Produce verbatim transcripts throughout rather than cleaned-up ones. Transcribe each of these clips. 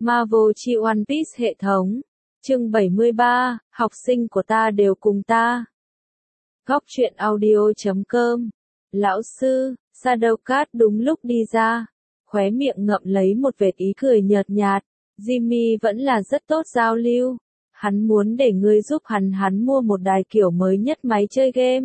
Marvel chi One Piece hệ thống. Chương bảy mươi ba, học sinh của ta đều cùng ta. Góc truyện audio chấm com. Lão sư, Shadowcat đúng lúc đi ra, khóe miệng ngậm lấy một vệt ý cười nhợt nhạt. Jimmy vẫn là rất tốt giao lưu. Hắn muốn để ngươi giúp hắn hắn mua một đài kiểu mới nhất máy chơi game.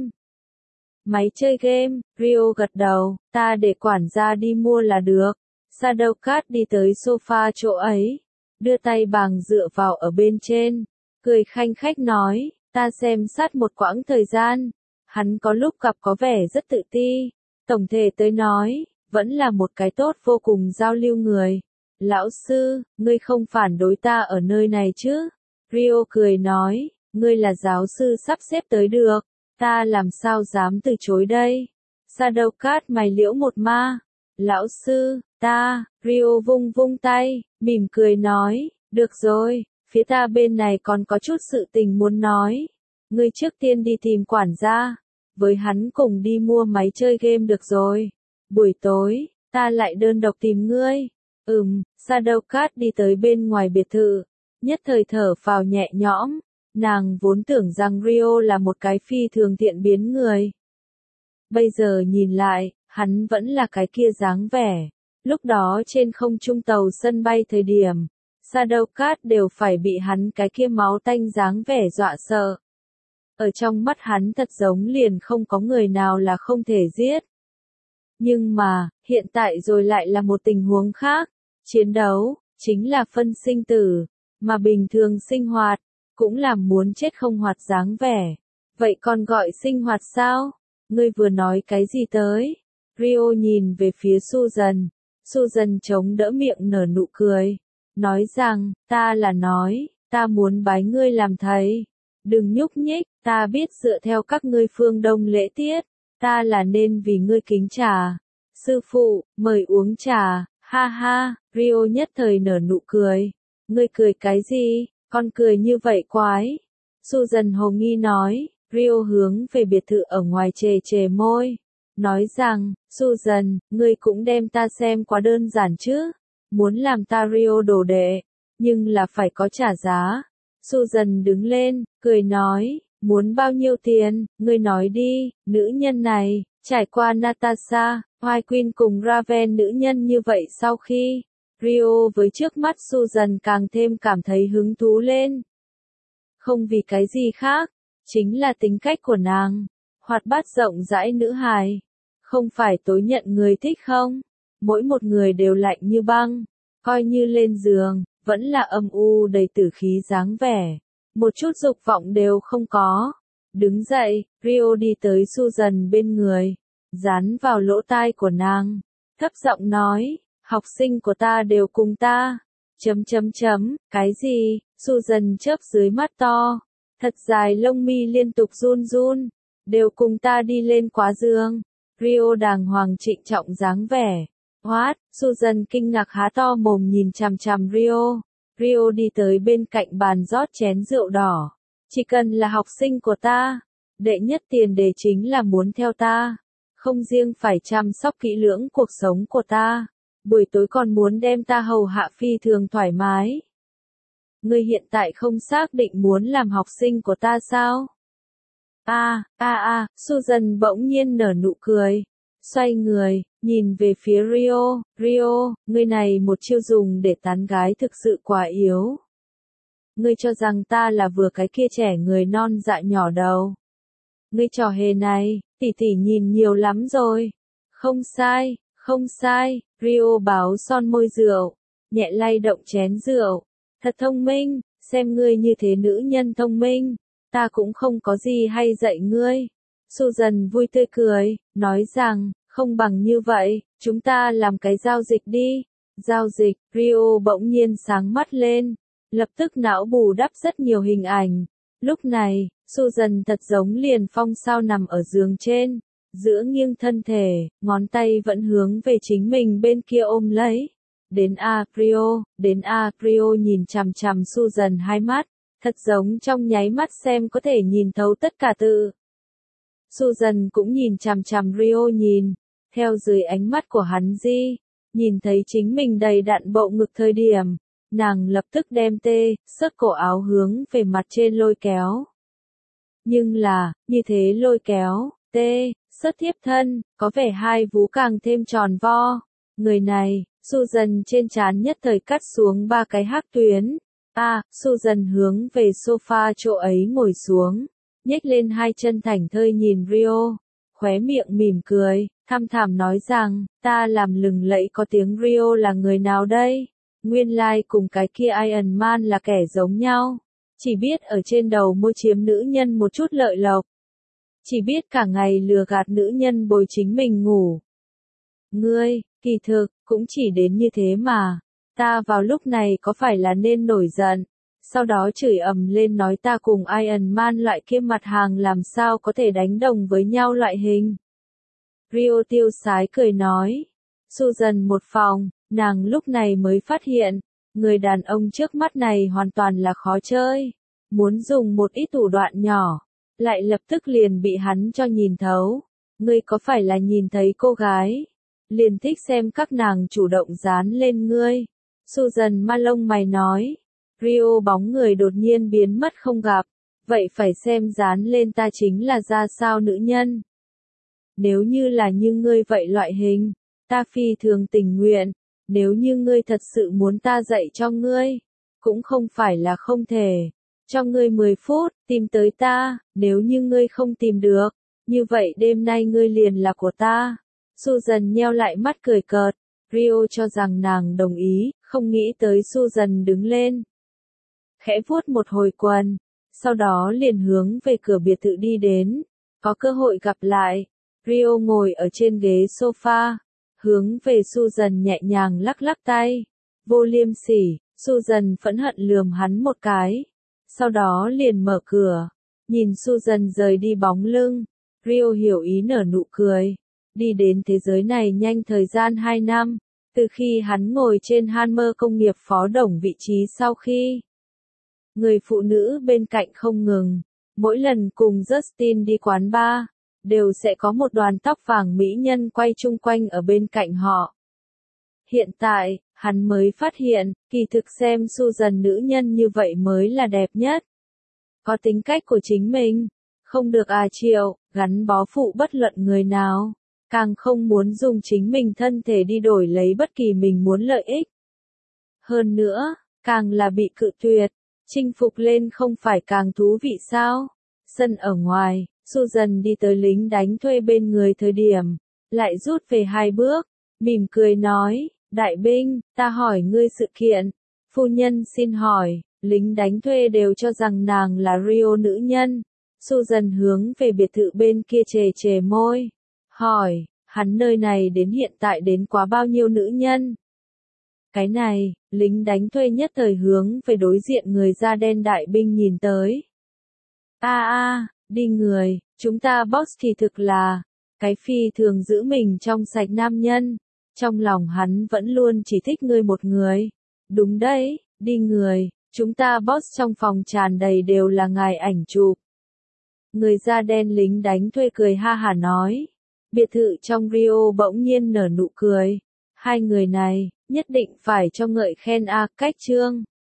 Máy chơi game, Rio gật đầu, ta để quản gia đi mua là được. Shadowcat đi tới sofa chỗ ấy, đưa tay bàng dựa vào ở bên trên, cười khanh khách nói, ta xem sát một quãng thời gian. Hắn có lúc gặp có vẻ rất tự ti, tổng thể tới nói, vẫn là một cái tốt vô cùng giao lưu người. Lão sư, ngươi không phản đối ta ở nơi này chứ? Rio cười nói, ngươi là giáo sư sắp xếp tới được, ta làm sao dám từ chối đây? Shadowcat mày liễu một ma. Lão sư, ta, Rio vung vung tay, mỉm cười nói, được rồi, phía ta bên này còn có chút sự tình muốn nói. Ngươi trước tiên đi tìm quản gia, với hắn cùng đi mua máy chơi game được rồi. Buổi tối, ta lại đơn độc tìm ngươi. Ừm, Shadowcat đi tới bên ngoài biệt thự, nhất thời thở phào nhẹ nhõm. Nàng vốn tưởng rằng Rio là một cái phi thường thiện biến người. Bây giờ nhìn lại, hắn vẫn là cái kia dáng vẻ. Lúc đó trên không trung tàu sân bay thời điểm, Shadowcat đều phải bị hắn cái kia máu tanh dáng vẻ dọa sợ. Ở trong mắt hắn thật giống liền không có người nào là không thể giết. Nhưng mà, hiện tại rồi lại là một tình huống khác. Chiến đấu, chính là phân sinh tử, mà bình thường sinh hoạt, cũng là muốn chết không hoạt dáng vẻ. Vậy còn gọi sinh hoạt sao? Ngươi vừa nói cái gì tới? Rio nhìn về phía Susan. Susan chống đỡ miệng nở nụ cười. Nói rằng, ta là nói, ta muốn bái ngươi làm thầy. Đừng nhúc nhích, ta biết dựa theo các ngươi phương Đông lễ tiết, ta là nên vì ngươi kính trà. Sư phụ, mời uống trà, ha ha, Rio nhất thời nở nụ cười. Ngươi cười cái gì, con cười như vậy quái. Susan hồ nghi nói, Rio hướng về biệt thự ở ngoài chề chề môi. Nói rằng, Susan, ngươi cũng đem ta xem quá đơn giản chứ. Muốn làm ta Rio đồ đệ, nhưng là phải có trả giá. Susan đứng lên, cười nói, muốn bao nhiêu tiền, ngươi nói đi, nữ nhân này, trải qua Natasha, White Queen cùng Raven nữ nhân như vậy sau khi, Rio với trước mắt Susan càng thêm cảm thấy hứng thú lên. Không vì cái gì khác, chính là tính cách của nàng, hoạt bát rộng rãi nữ hài. Không phải tối nhận người thích không? Mỗi một người đều lạnh như băng, coi như lên giường, vẫn là âm u đầy tử khí dáng vẻ. Một chút dục vọng đều không có. Đứng dậy, Rio đi tới Susan bên người, dán vào lỗ tai của nàng, thấp giọng nói, học sinh của ta đều cùng ta. Chấm chấm chấm, cái gì? Susan chớp dưới mắt to, thật dài lông mi liên tục run run, đều cùng ta đi lên quá giường. Rio đàng hoàng trịnh trọng dáng vẻ. What? Susan kinh ngạc há to mồm nhìn chằm chằm Rio. Rio đi tới bên cạnh bàn rót chén rượu đỏ. Chỉ cần là học sinh của ta, đệ nhất tiền đề chính là muốn theo ta. Không riêng phải chăm sóc kỹ lưỡng cuộc sống của ta, buổi tối còn muốn đem ta hầu hạ phi thường thoải mái. Ngươi hiện tại không xác định muốn làm học sinh của ta sao? A, a a, Susan bỗng nhiên nở nụ cười, xoay người, nhìn về phía Rio, Rio, ngươi này một chiêu dùng để tán gái thực sự quá yếu. Ngươi cho rằng ta là vừa cái kia trẻ người non dạ nhỏ đầu. Ngươi trò hề này, tỷ tỷ nhìn nhiều lắm rồi. Không sai, không sai, Rio báo son môi rượu, nhẹ lay động chén rượu. Thật thông minh, xem ngươi như thế nữ nhân thông minh. Ta cũng không có gì hay dạy ngươi. Susan vui tươi cười, nói rằng, không bằng như vậy, chúng ta làm cái giao dịch đi. Giao dịch, Rio bỗng nhiên sáng mắt lên, lập tức não bù đắp rất nhiều hình ảnh. Lúc này, Susan thật giống liền phong sao nằm ở giường trên, giữa nghiêng thân thể, ngón tay vẫn hướng về chính mình bên kia ôm lấy. Đến a, Rio, đến a, Rio nhìn chằm chằm Susan hai mắt. Thật giống trong nháy mắt xem có thể nhìn thấu tất cả tự. Susan cũng nhìn chằm chằm Rio nhìn, theo dưới ánh mắt của hắn di, nhìn thấy chính mình đầy đặn bộ ngực thời điểm, nàng lập tức đem tê, sớt cổ áo hướng về mặt trên lôi kéo. Nhưng là, như thế lôi kéo, tê, sớt tiếp thân, có vẻ hai vú càng thêm tròn vo. Người này, Susan trên trán nhất thời cắt xuống ba cái hắc tuyến. A, à, Susan hướng về sofa chỗ ấy ngồi xuống, nhếch lên hai chân thảnh thơi nhìn Rio, khóe miệng mỉm cười, thăm thẳm nói rằng, ta làm lừng lẫy có tiếng Rio là người nào đây? Nguyên lai like cùng cái kia Iron Man là kẻ giống nhau, chỉ biết ở trên đầu môi chiếm nữ nhân một chút lợi lộc, chỉ biết cả ngày lừa gạt nữ nhân bồi chính mình ngủ. Ngươi, kỳ thực, cũng chỉ đến như thế mà. Ta vào lúc này có phải là nên nổi giận, sau đó chửi ầm lên nói ta cùng Iron Man loại kia mặt hàng làm sao có thể đánh đồng với nhau loại hình. Rio tiêu sái cười nói. Susan một phòng, nàng lúc này mới phát hiện, người đàn ông trước mắt này hoàn toàn là khó chơi. Muốn dùng một ít thủ đoạn nhỏ, lại lập tức liền bị hắn cho nhìn thấu. Ngươi có phải là nhìn thấy cô gái, liền thích xem các nàng chủ động dán lên ngươi. Susan ma lông mày nói. Rio bóng người đột nhiên biến mất không gặp. Vậy phải xem dán lên ta chính là ra sao nữ nhân. Nếu như là như ngươi vậy loại hình, ta phi thường tình nguyện. Nếu như ngươi thật sự muốn ta dạy cho ngươi, cũng không phải là không thể. Cho ngươi mười phút, tìm tới ta, nếu như ngươi không tìm được, như vậy đêm nay ngươi liền là của ta. Susan nheo lại mắt cười cợt. Rio cho rằng nàng đồng ý, không nghĩ tới Susan đứng lên. Khẽ vuốt một hồi quần, sau đó liền hướng về cửa biệt thự đi đến. Có cơ hội gặp lại, Rio ngồi ở trên ghế sofa, hướng về Susan nhẹ nhàng lắc lắc tay. Vô liêm sỉ, Susan phẫn hận lườm hắn một cái. Sau đó liền mở cửa, nhìn Susan rời đi bóng lưng. Rio hiểu ý nở nụ cười. Đi đến thế giới này nhanh thời gian hai năm, từ khi hắn ngồi trên Hammer công nghiệp phó tổng vị trí sau khi. Người phụ nữ bên cạnh không ngừng, mỗi lần cùng Justin đi quán bar, đều sẽ có một đoàn tóc vàng mỹ nhân quay chung quanh ở bên cạnh họ. Hiện tại, hắn mới phát hiện, kỳ thực xem Susan nữ nhân như vậy mới là đẹp nhất. Có tính cách của chính mình, không được à chịu, gắn bó phụ bất luận người nào. Càng không muốn dùng chính mình thân thể đi đổi lấy bất kỳ mình muốn lợi ích. Hơn nữa, càng là bị cự tuyệt, chinh phục lên không phải càng thú vị sao? Sân ở ngoài, Susan đi tới lính đánh thuê bên người thời điểm, lại rút về hai bước, mỉm cười nói, đại binh, ta hỏi ngươi sự kiện. Phu nhân xin hỏi, lính đánh thuê đều cho rằng nàng là Rio nữ nhân. Susan hướng về biệt thự bên kia chề chề môi. Hỏi, hắn nơi này đến hiện tại đến quá bao nhiêu nữ nhân? Cái này, lính đánh thuê nhất thời hướng về đối diện người da đen đại binh nhìn tới. A a, đi người, chúng ta boss thì thực là, cái phi thường giữ mình trong sạch nam nhân. Trong lòng hắn vẫn luôn chỉ thích ngươi một người. Đúng đấy, đi người, chúng ta boss trong phòng tràn đầy đều là ngài ảnh chụp. Người da đen lính đánh thuê cười ha hả nói. Biệt thự trong Rio bỗng nhiên nở nụ cười. Hai người này, nhất định phải cho ngợi khen a cách chương.